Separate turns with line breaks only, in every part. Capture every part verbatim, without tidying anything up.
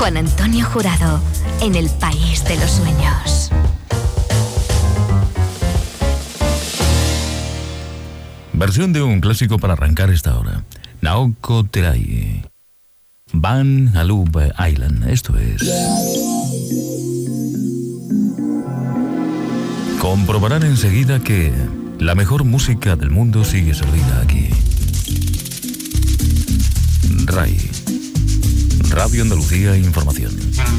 Juan Antonio Jurado, en el País de los Sueños.
Versión de un clásico para arrancar esta hora. Naoko Terai. Van Alub Island. Esto es. Comprobarán enseguida que la mejor música del mundo sigue servida aquí. R A I. Radio Andalucía Información.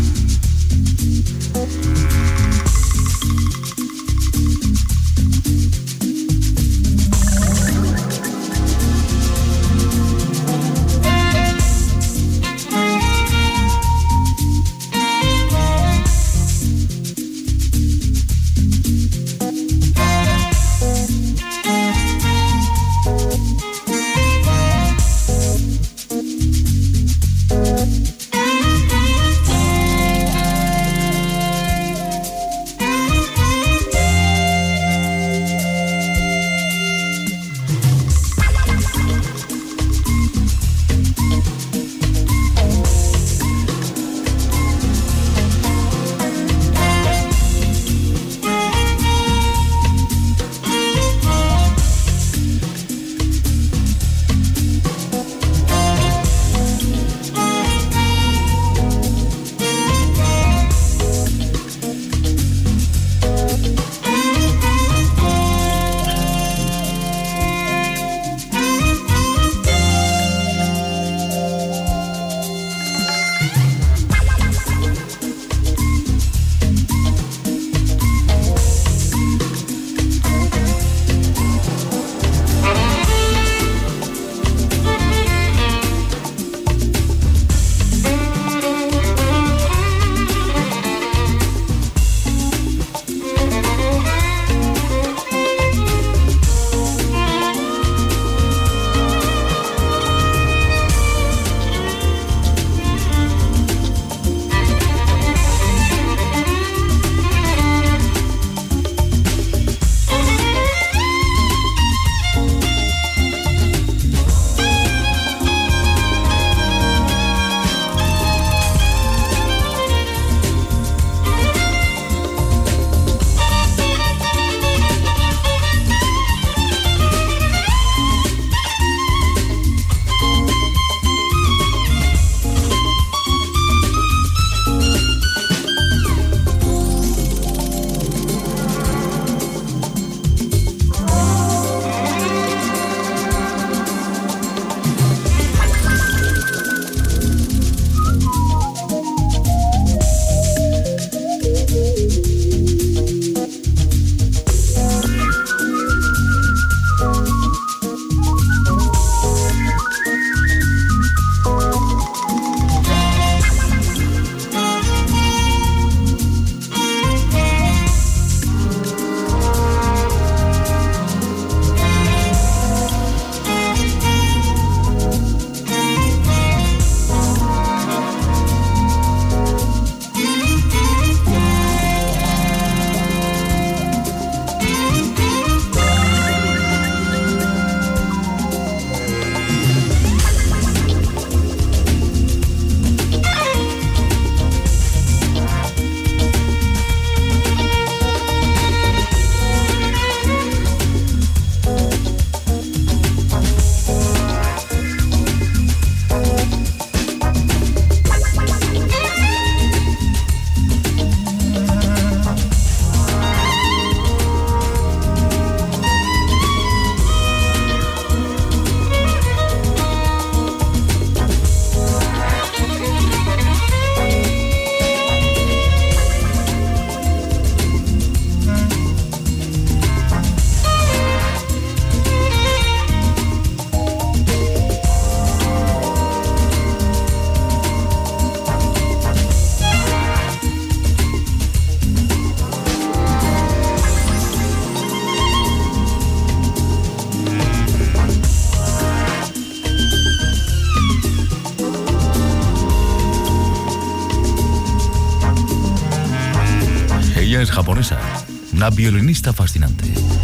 Es japonesa, una violinista fascinante.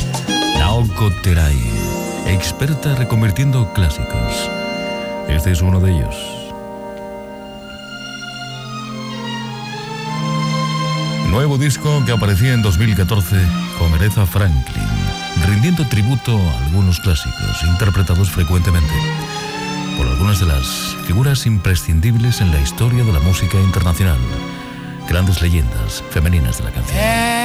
Naoko Terai, experta reconvirtiendo clásicos. Este es uno de ellos. Nuevo disco que aparecía en dos mil catorce con Aretha Franklin, rindiendo tributo a algunos clásicos interpretados frecuentemente por algunas de las figuras imprescindibles en la historia de la música internacional, grandes leyendas femeninas de la canción.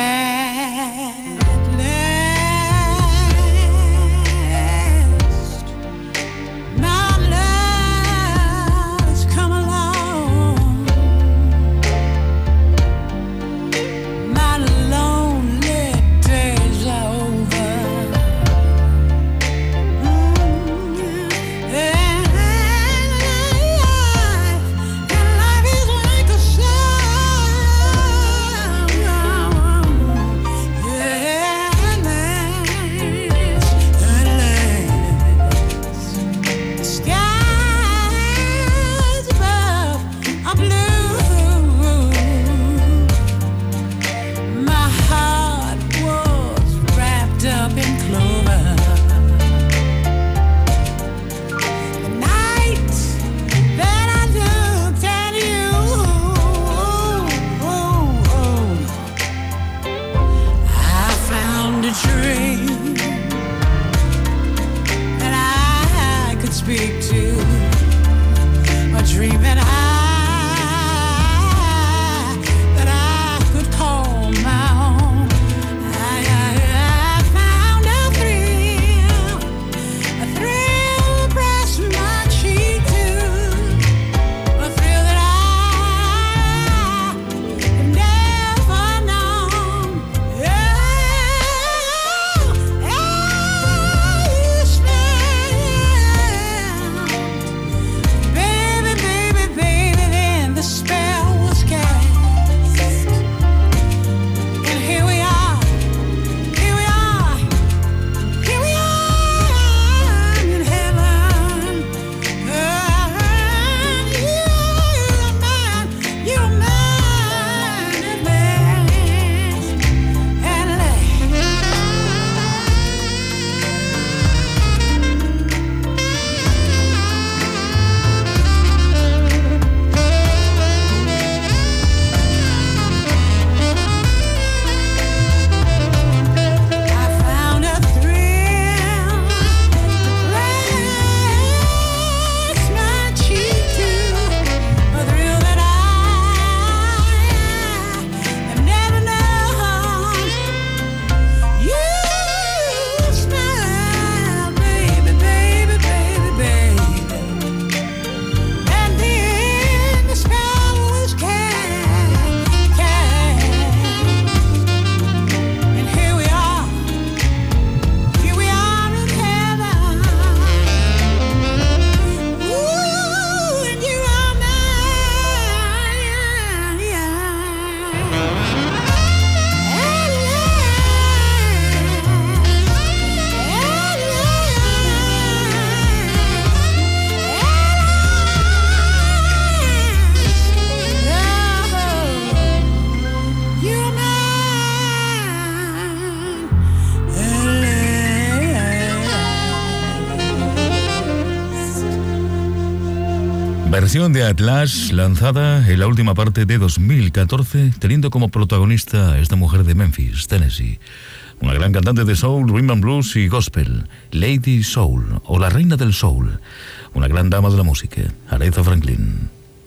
Versión de Atlas lanzada en la última parte de dos mil catorce, teniendo como protagonista a esta mujer de Memphis, Tennessee, una gran cantante de soul, rhythm and blues y gospel, Lady Soul, o la reina del soul, una gran dama de la música, Aretha Franklin.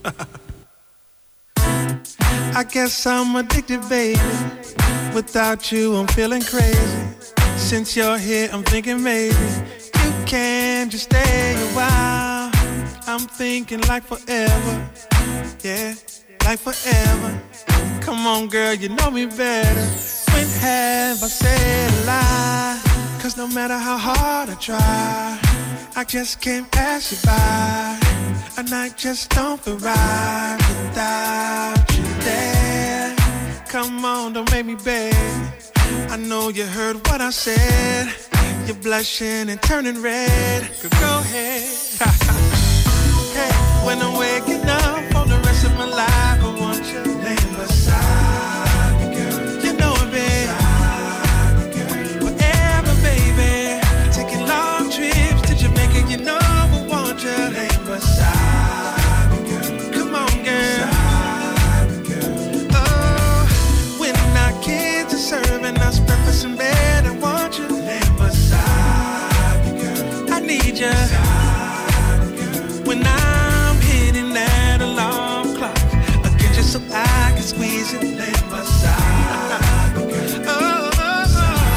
I guess I'm addicted, baby. Without you, I'm feeling crazy. Since you're here, I'm thinking maybe you can just stay a while. I'm thinking like forever, yeah, like forever. Come on, girl, you know me better. When have I said a lie? Cause no matter how hard I try, I just can't pass you by. A night just don't feel right without you there. Come on, don't make me beg. I know you heard what I said. You're blushing and turning red. Girl, go ahead. Hey, when I'm waking up for the rest of my life, I want you laying beside me, girl. You know it, baby. Whatever, baby. Taking long trips to Jamaica, you know I want you laying beside me, girl. Come on, girl. Oh, when you. When I'm hitting that alarm clock, I'll get you so I can squeeze it. Lay beside you. Oh, oh,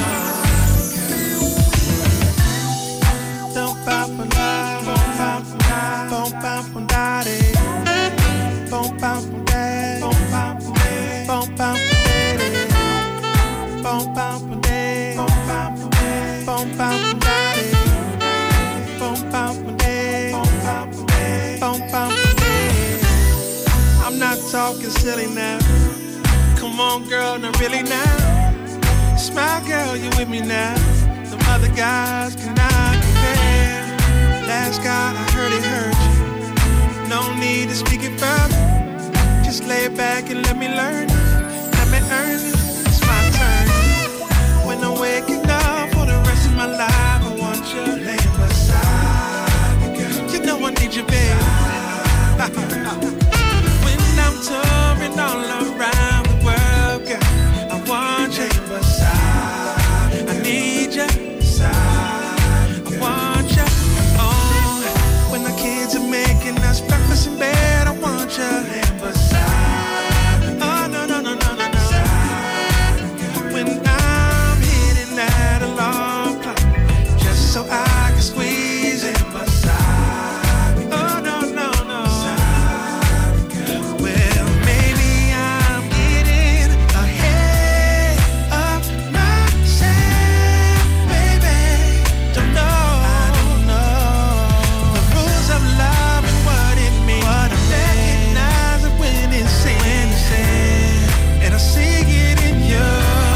oh. Don't pop a lot, don't pop a lot, don't pop a lot, don't pop a day, don't pop a day, don't pop a day, don't pop a day, don't pop a day, don't pop a day, don't pop a day, don't pop a day. I'm not talking silly now. Come on, girl, not really now. Smile, girl, you with me now. Some other guys cannot compare. Last guy, I heard it hurt you. No need to speak it further. Just lay back and let me learn. Let me earn it. It's my turn. When I'm waking up for the rest of my life, I want you laying beside me, girl. You know I need you, baby. When I'm touring all around the world, girl, I want you beside me. I need you beside me. I want you. Oh, when the kids are making us breakfast in bed, I want you laying beside me. Oh, no, no, no, no, no, no. When I'm hitting that alarm clock, just so I can squeeze it beside me. Oh, no, no, no. Well, maybe I'm getting ahead of myself, baby. Don't know, I don't know the rules of love and what it means. What I recognize it when it's said, when it's said, and I see it in you.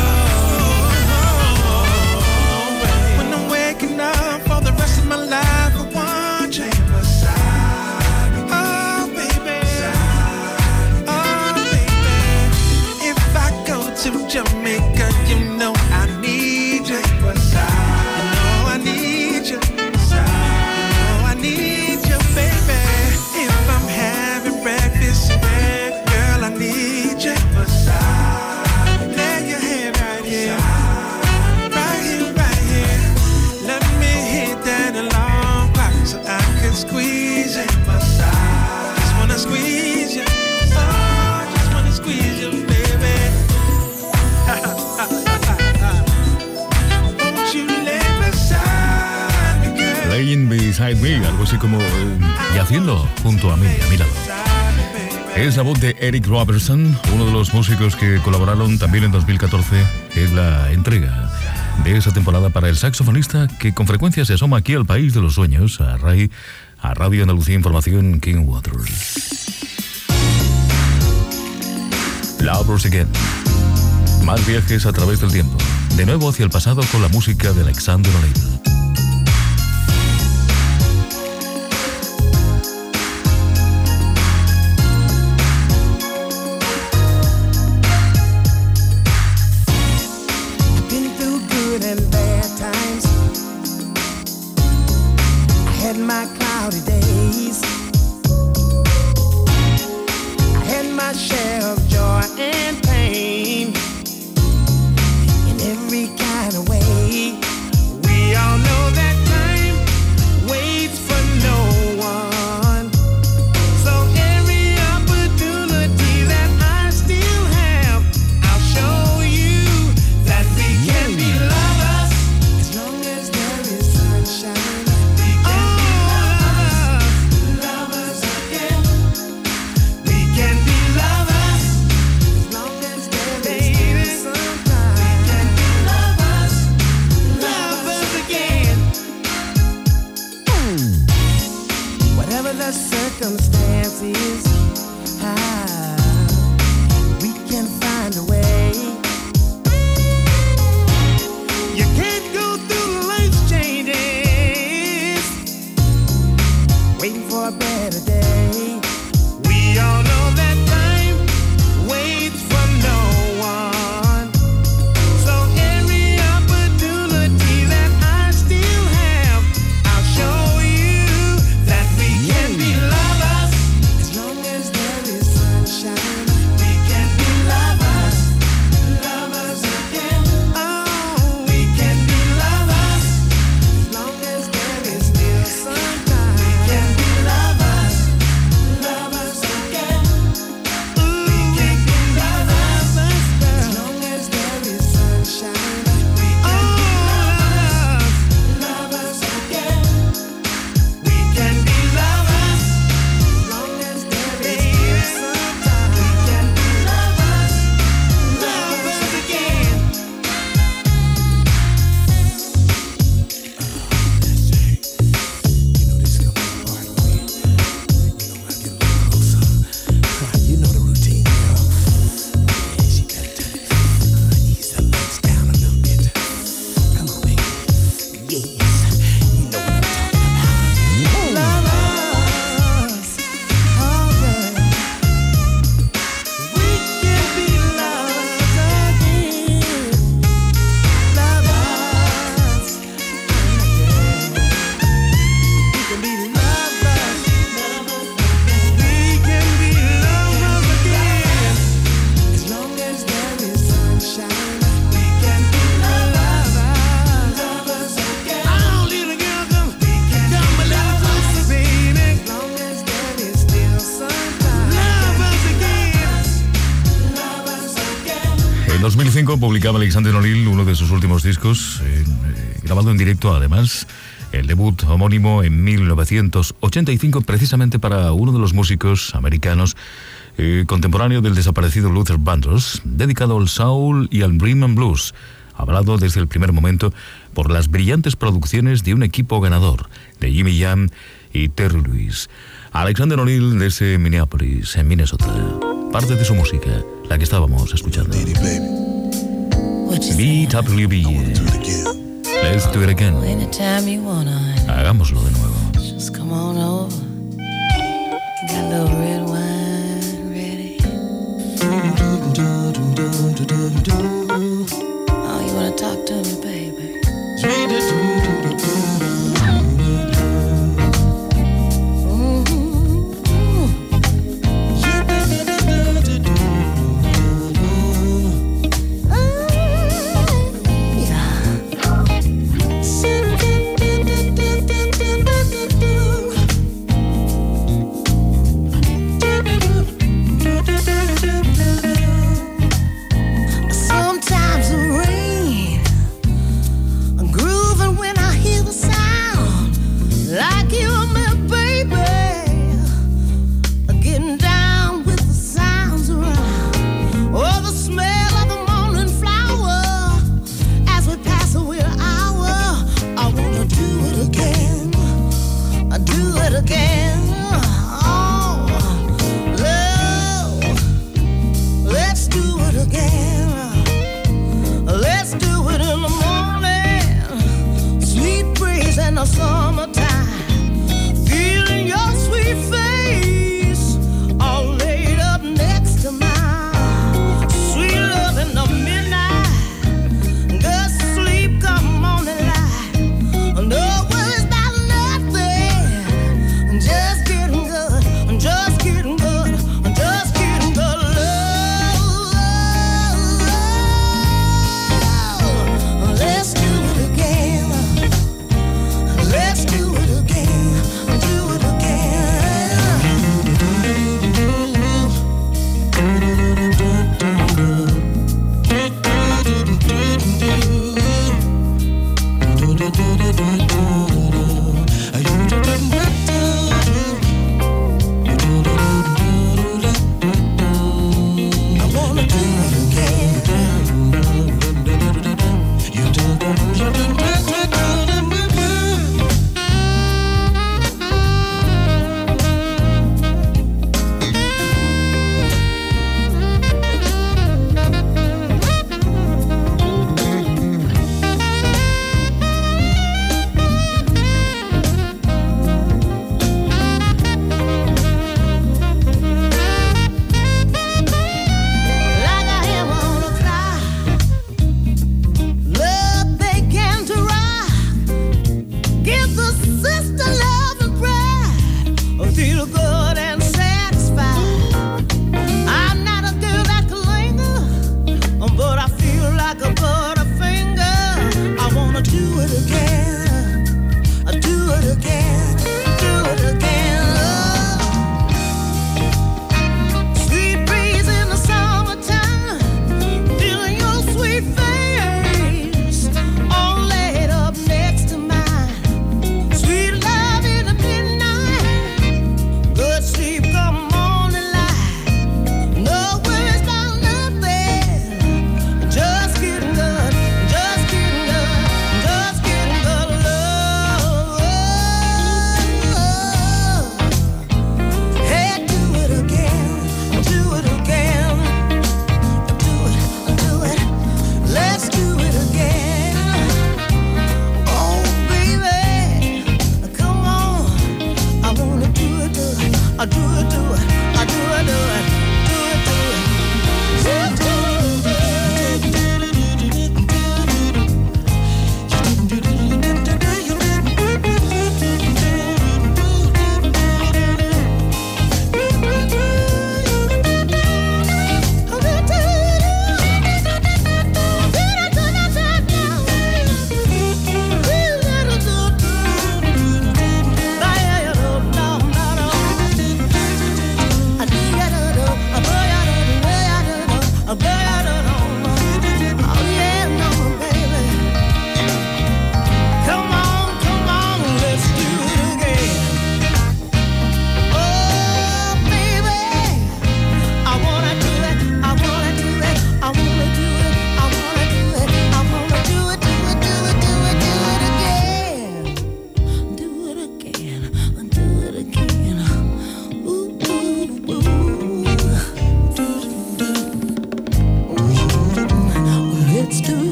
When I'm waking up for the rest of my life, I want you beside me. Oh, baby. Oh, baby. If I go to Jamaica, you know I need you. You know I need you. You know I need you, baby. If I'm having breakfast in bed, girl, I need you. Lay your head right here. Right here, right here. Let me hit that alarm clock so I can squeeze it. Just wanna squeeze you. Oh, just wanna squeeze you, baby. Won't you lay beside me, girl?
Laying Beside Me, algo así como eh, yaciendo junto a mí, a mi lado. Es la voz de Eric Robertson, uno de los músicos que colaboraron también en dos mil catorce en la entrega de esa temporada para el saxofonista que con frecuencia se asoma aquí al país de los sueños, a RAI, a Radio Andalucía Información, King Waters. Lovers Again. Más viajes a través del tiempo. De nuevo hacia el pasado con la música de Alexander O'Neill.
Been through good and bad times. I had my cloudy days. I had my share of joy and pain. In every kind of way. We all know
mil cinco publicaba Alexander O'Neal uno de sus últimos discos, eh, eh, grabado en directo además, el debut homónimo en mil novecientos ochenta y cinco, precisamente para uno de los músicos americanos eh, contemporáneo del desaparecido Luther Vandross, dedicado al soul y al rhythm and blues, hablado desde el primer momento por las brillantes producciones de un equipo ganador, de Jimmy Jam y Terry Lewis. Alexander O'Neal desde Minneapolis, en Minnesota. Parte de su música, la que estábamos escuchando. B W B. Let's do it again. Hagámoslo de nuevo.
Just come on over. Got a little red wine ready. Oh, you wanna talk to me, baby? Let's do it.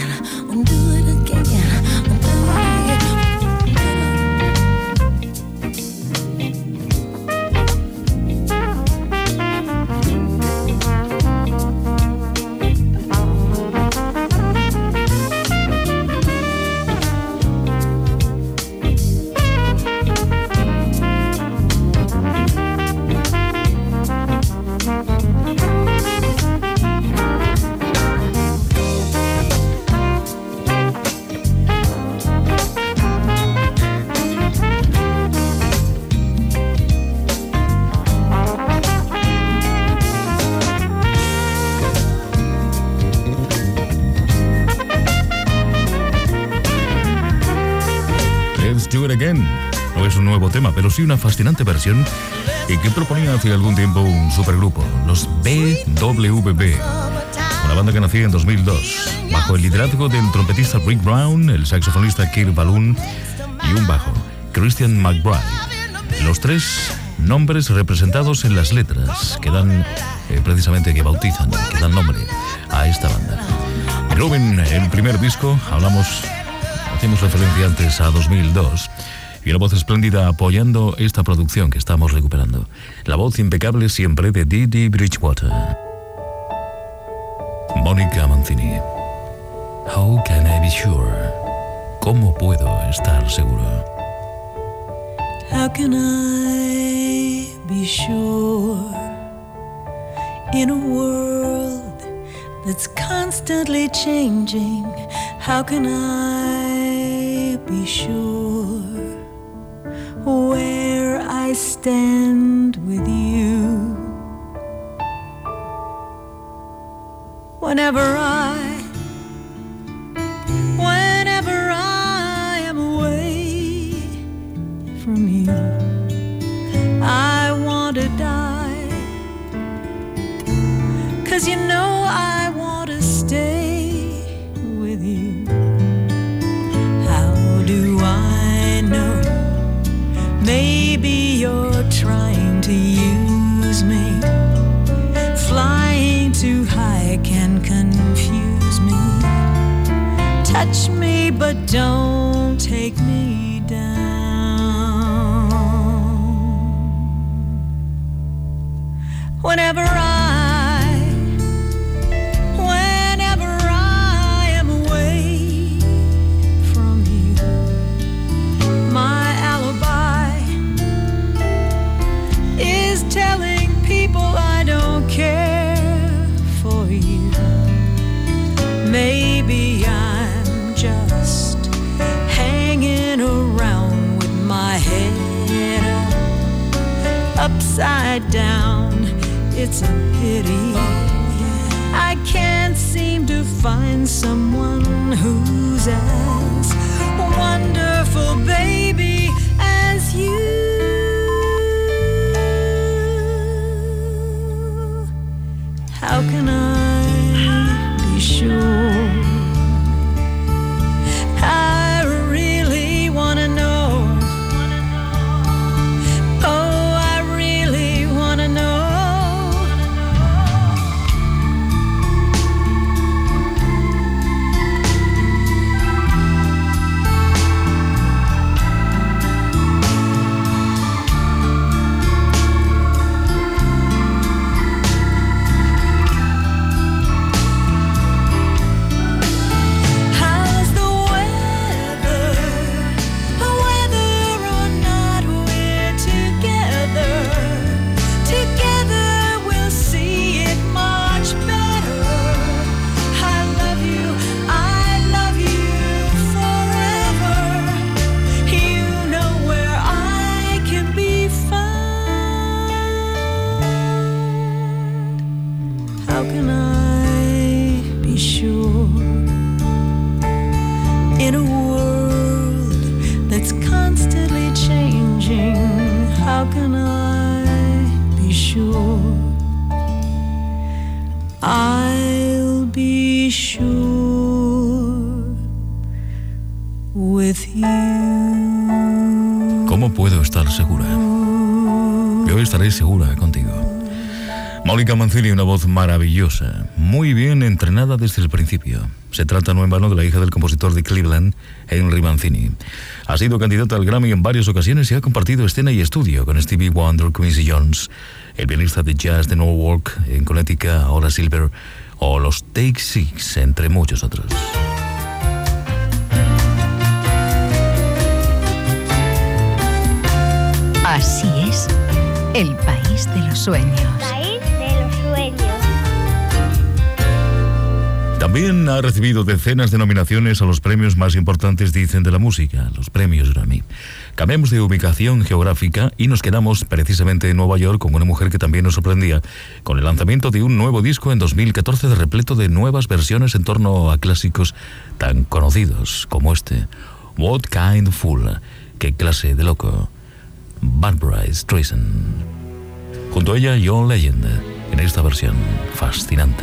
and do it again, and do it again.
Do It Again. No es un nuevo tema, pero sí una fascinante versión que proponía hace algún tiempo un supergrupo, los B W B, una banda que nacía en dos mil dos, bajo el liderazgo del trompetista Rick Brown, el saxofonista Kirk Balloon y un bajo, Christian McBride. Los tres nombres representados en las letras que dan, eh, precisamente que bautizan, que dan nombre a esta banda. Groovin, el primer disco, hablamos... Hacemos referencia antes a dos mil dos y una voz espléndida apoyando esta producción que estamos recuperando. La voz impecable siempre de Didi Bridgewater. Mónica Mancini. How can I be sure? ¿Cómo puedo estar seguro?
How can I be sure in a world that's constantly changing? How can I be sure where I stand with you? Whenever I, whenever I am away from you, I want to die, 'cause you know I want to stay with you. How do I know? Maybe you're trying to use me. Flying too high can confuse me. Touch me, but don't take me down. Whenever I, whenever I am away from you, my alibi is telling people I don't care for you. Maybe I'm just hanging around with my head up, upside down. It's a pity I can't seem to find someone who's as wonderful, baby, as you. How can I be sure? I really wanna know. Oh, I really wanna know.
¿Cómo puedo estar segura? Yo estaré segura contigo. Mónica Mancini, una voz maravillosa, muy bien entrenada desde el principio. Se trata no en vano de la hija del compositor de Cleveland, Henry Mancini. Ha sido candidata al Grammy en varias ocasiones y ha compartido escena y estudio con Stevie Wonder, Quincy Jones, el pianista de jazz de Norwalk en Connecticut, Horace Silver, o los Take Six, entre muchos otros.
Así es, el país de los sueños.
País de los sueños.
También ha recibido decenas de nominaciones a los premios más importantes, dicen, de la música, los premios Grammy. Cambiamos de ubicación geográfica y nos quedamos precisamente en Nueva York con una mujer que también nos sorprendía con el lanzamiento de un nuevo disco en dos mil catorce de repleto de nuevas versiones en torno a clásicos tan conocidos como este. What Kind of Fool, qué clase de loco. Barbra Streisand. Junto a ella, John Legend, en esta versión fascinante.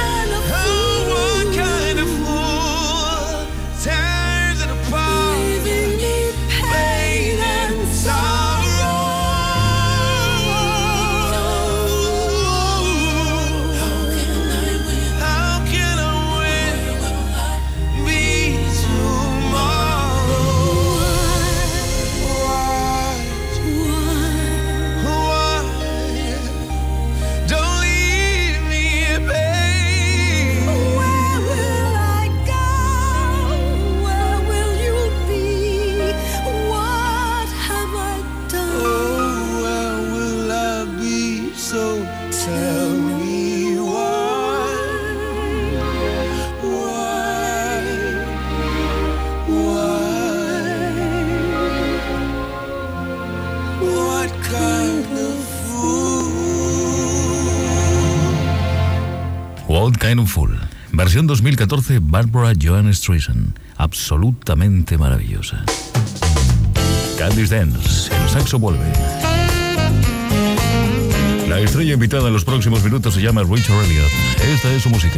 Tears it apart.
Kind of Fool. Versión dos mil catorce, Barbara Joan Streisand. Absolutamente maravillosa. Candice Dance, el saxo vuelve. La estrella invitada en los próximos minutos se llama Richard Elliott. Esta es su música.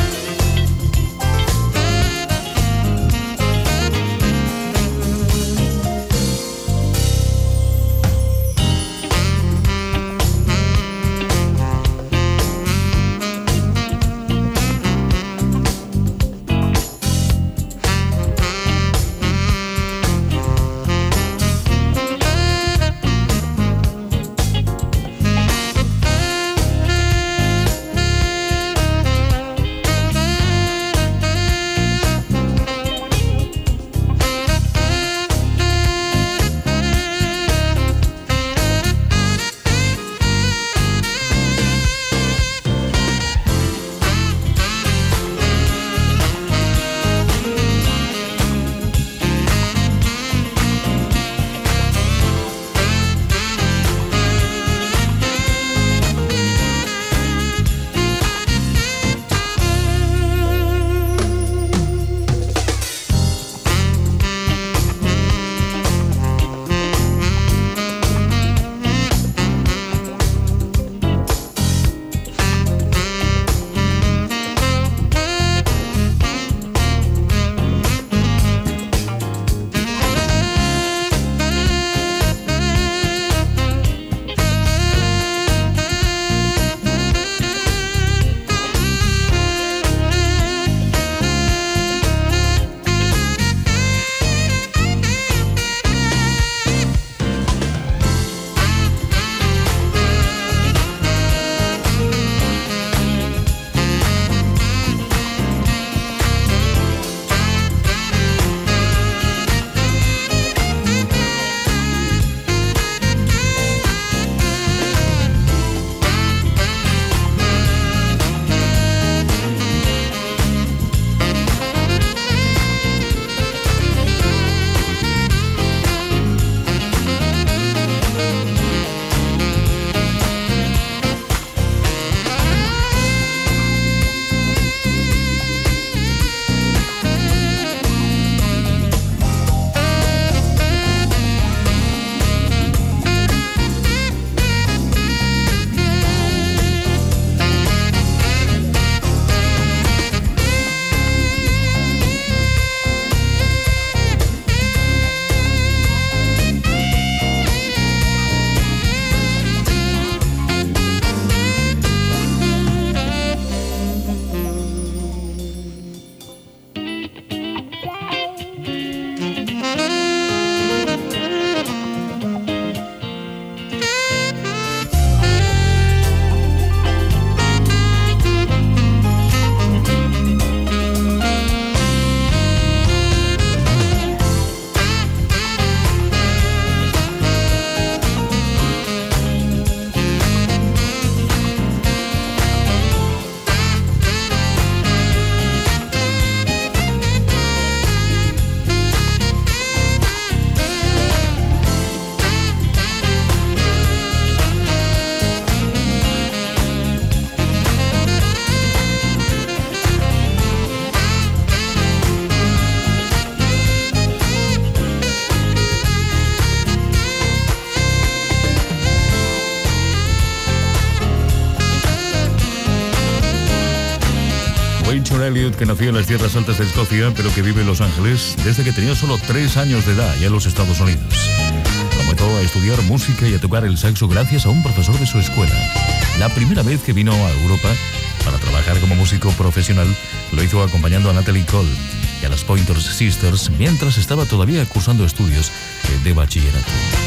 Richard Elliott, que nació en las tierras altas de Escocia, pero que vive en Los Ángeles desde que tenía solo tres años de edad, ya en los Estados Unidos. Comenzó a estudiar música y a tocar el saxo gracias a un profesor de su escuela. La primera vez que vino a Europa para trabajar como músico profesional, lo hizo acompañando a Natalie Cole y a las Pointer Sisters mientras estaba todavía cursando estudios de bachillerato.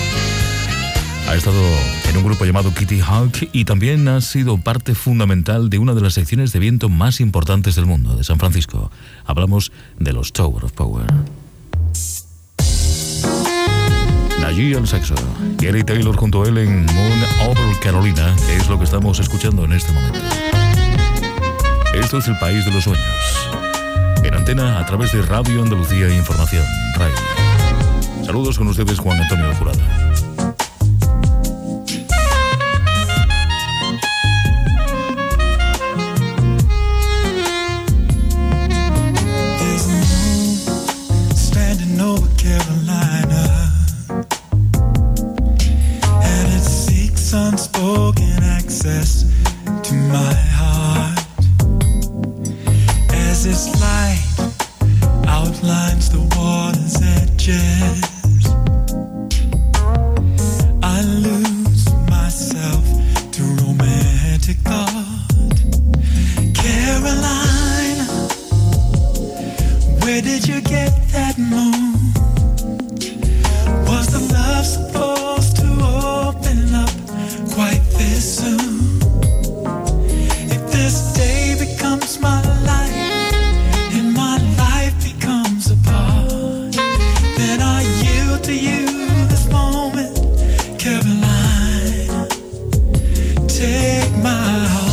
Ha estado en un grupo llamado Kitty Hawk y también ha sido parte fundamental de una de las secciones de viento más importantes del mundo, de San Francisco. Hablamos de los Tower of Power. Najee al saxo, Gary Taylor junto a él en Moon Over Carolina, que es lo que estamos escuchando en este momento. Esto es el país de los sueños. En antena a través de Radio Andalucía e Información, R A I. Saludos con ustedes, Juan Antonio Jurado.
As this light outlines the water's edges, I lose myself to romantic thought. Caroline, where did you get that moon? Was the love supposed to open up quite this soon? If this day becomes my life and my life becomes a part, then I yield to you this moment, Caroline. Take my heart.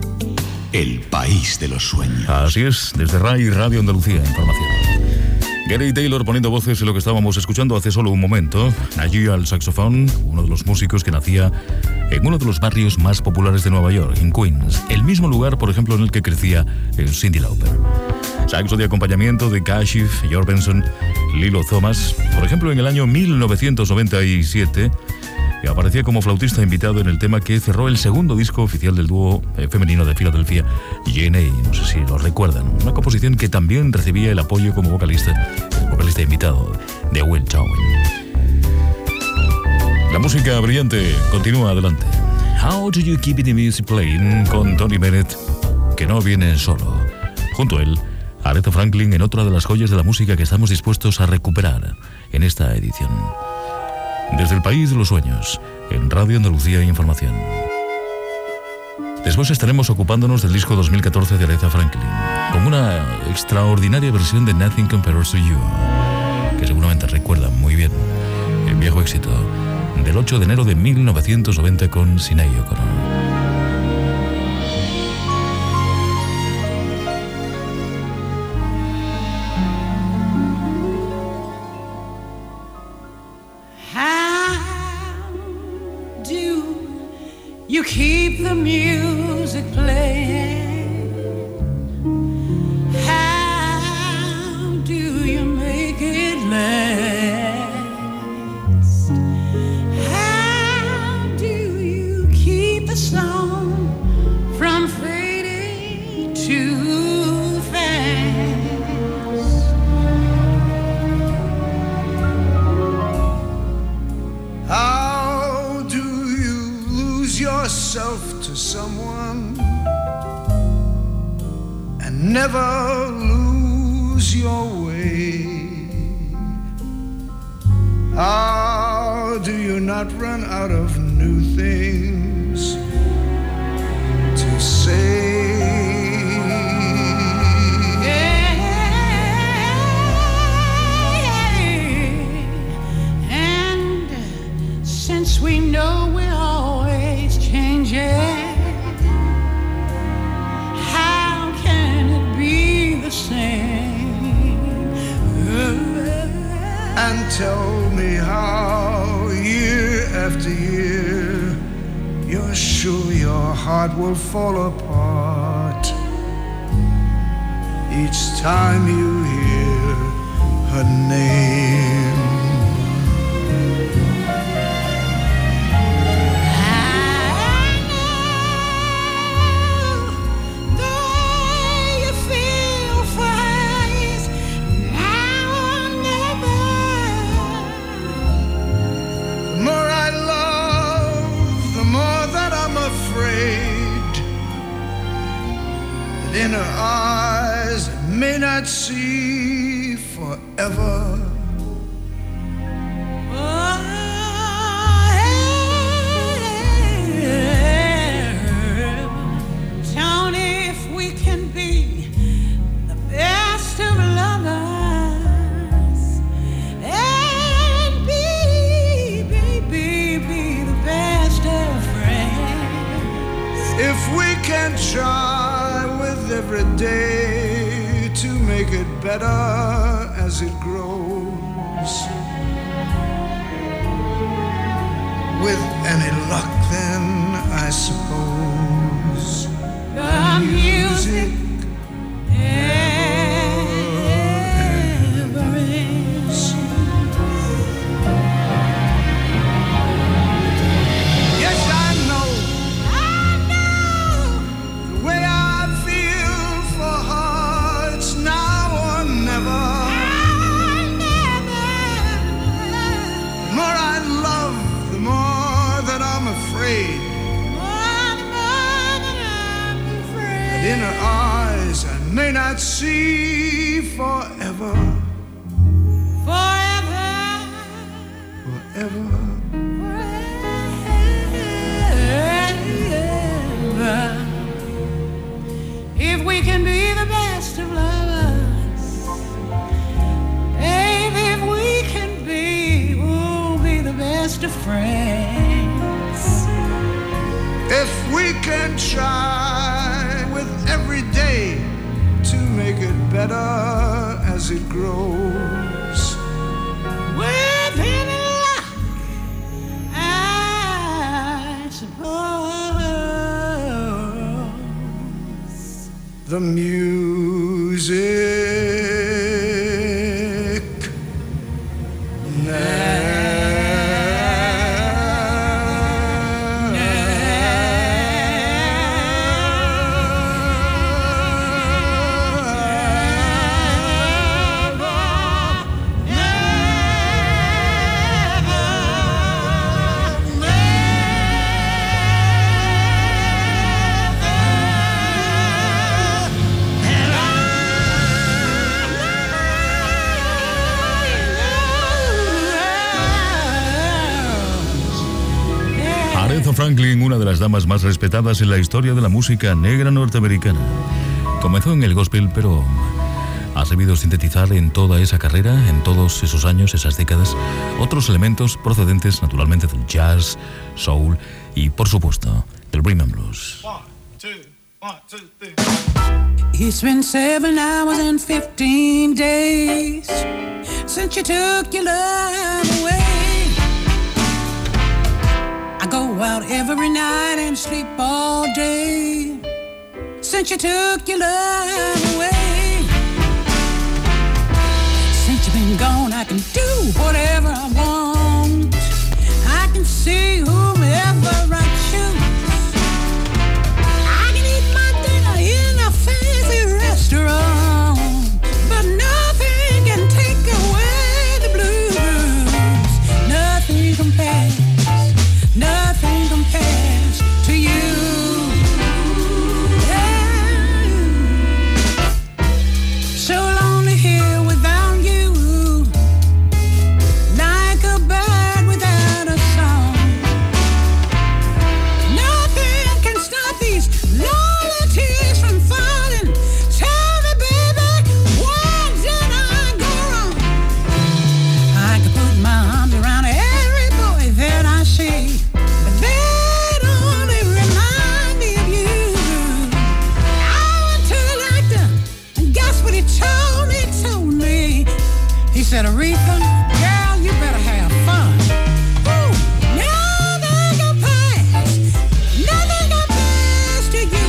Así es, desde R A I Radio Andalucía, información. Gary Taylor poniendo voces en lo que estábamos escuchando hace solo un momento. Allí al saxofón, uno de los músicos que nacía en uno de los barrios más populares de Nueva York, en Queens, el mismo lugar, por ejemplo, en el que crecía Cyndi Lauper. Saxo de acompañamiento de Kashif, George Benson, Lilo Thomas, por ejemplo, en el año mil novecientos noventa y siete, que aparecía como flautista invitado en el tema que cerró el segundo disco oficial del dúo eh, femenino de Filadelfia, Jane A. No sé si lo recuerdan. Una composición que también recibía el apoyo como vocalista, el vocalista invitado de Will Town. La música brillante continúa adelante. How do you keep the music playing? Con Tony Bennett, que no viene solo. Junto a él, Aretha Franklin en otra de las joyas de la música que estamos dispuestos a recuperar en esta edición. Desde el País de los Sueños, en Radio Andalucía Información. Después estaremos ocupándonos del disco dos mil catorce de Aretha Franklin, con una extraordinaria versión de Nothing Compares to You, que seguramente recuerdan muy bien el viejo éxito del ocho de enero de mil novecientos noventa con Sinéad O'Connor.
You keep the music playing. How do you make it last? How do you keep the song from fading too fast?
How do you lose yourself to someone and never lose your way? How do you not run out of new things to say?
And since we know we're always changing, how can it be the same?
And tell me how, year after year, you're sure your heart will fall apart each time you hear her name. In her eyes I may not see forever.
Oh, yeah. Tony, if we can be the best of lovers and be, be, be, be the best of friends,
if we can try every day to make it better as it grows, with any luck then I suppose
the music never ends.
Yes, I know,
I know
the way I in her eyes I may not see forever.
Forever.
Forever.
Forever. If we can be the best of lovers, baby, if we can be, we'll be the best of friends.
If we can try with every day to make it better as it grows.
With any luck, I suppose
the music
Franklin, una de las damas más respetadas en la historia de la música negra norteamericana. Comenzó en el gospel, pero ha sabido sintetizar en toda esa carrera, en todos esos años, esas décadas, otros elementos procedentes naturalmente del jazz, soul y, por supuesto, del rhythm and blues.
One, two, one, two, three.
It's been seven hours and fifteen days since you took your love away. I go out every night and sleep all day since you took your love away. Since you've been gone, I can do whatever I want. I can see whomever I choose. I can eat my dinner in a fancy restaurant, but nothing can take away the blues. Nothing compares. Nothing compares to you. Yeah. So lonely here without you, like a bird without a song. Nothing can stop these lonely tears from falling. Tell me, baby, why did I go wrong? I could put my arms around every boy that I see. He said, Aretha, girl, you better have fun. Ooh, nothing compares, nothing compares to you.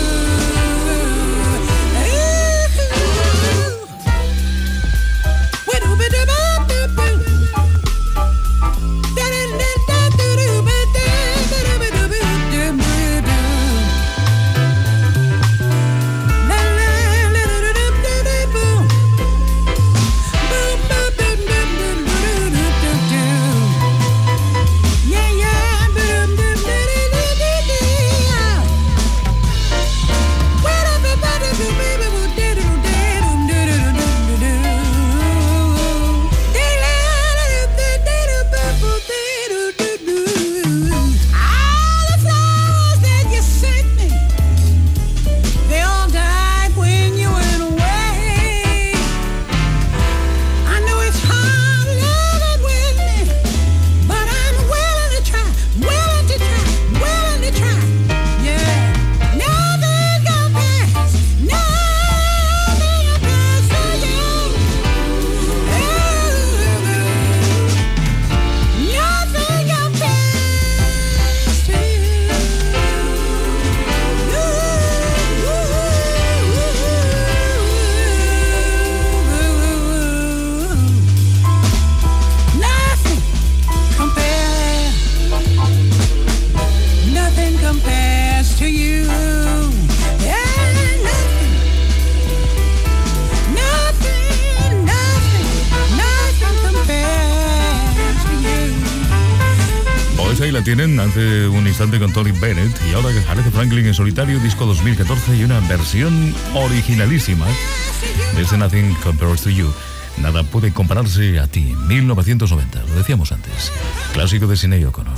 Ahí la tienen, hace un instante con Tony Bennett, y ahora Aretha Franklin en solitario, disco dos mil catorce, y una versión originalísima de ese Nothing Compares to You. Nada puede compararse a ti, mil novecientos noventa, lo decíamos antes, clásico de Sinéad O'Connor.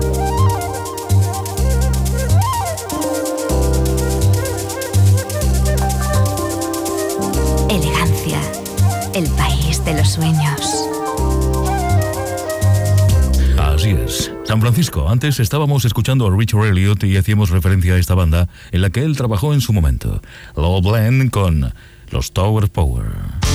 Elegancia, el país de los sueños.
Así es. San Francisco. Antes estábamos escuchando a Richard Elliott y hacíamos referencia a esta banda en la que él trabajó en su momento. Low Blend con los Tower Power.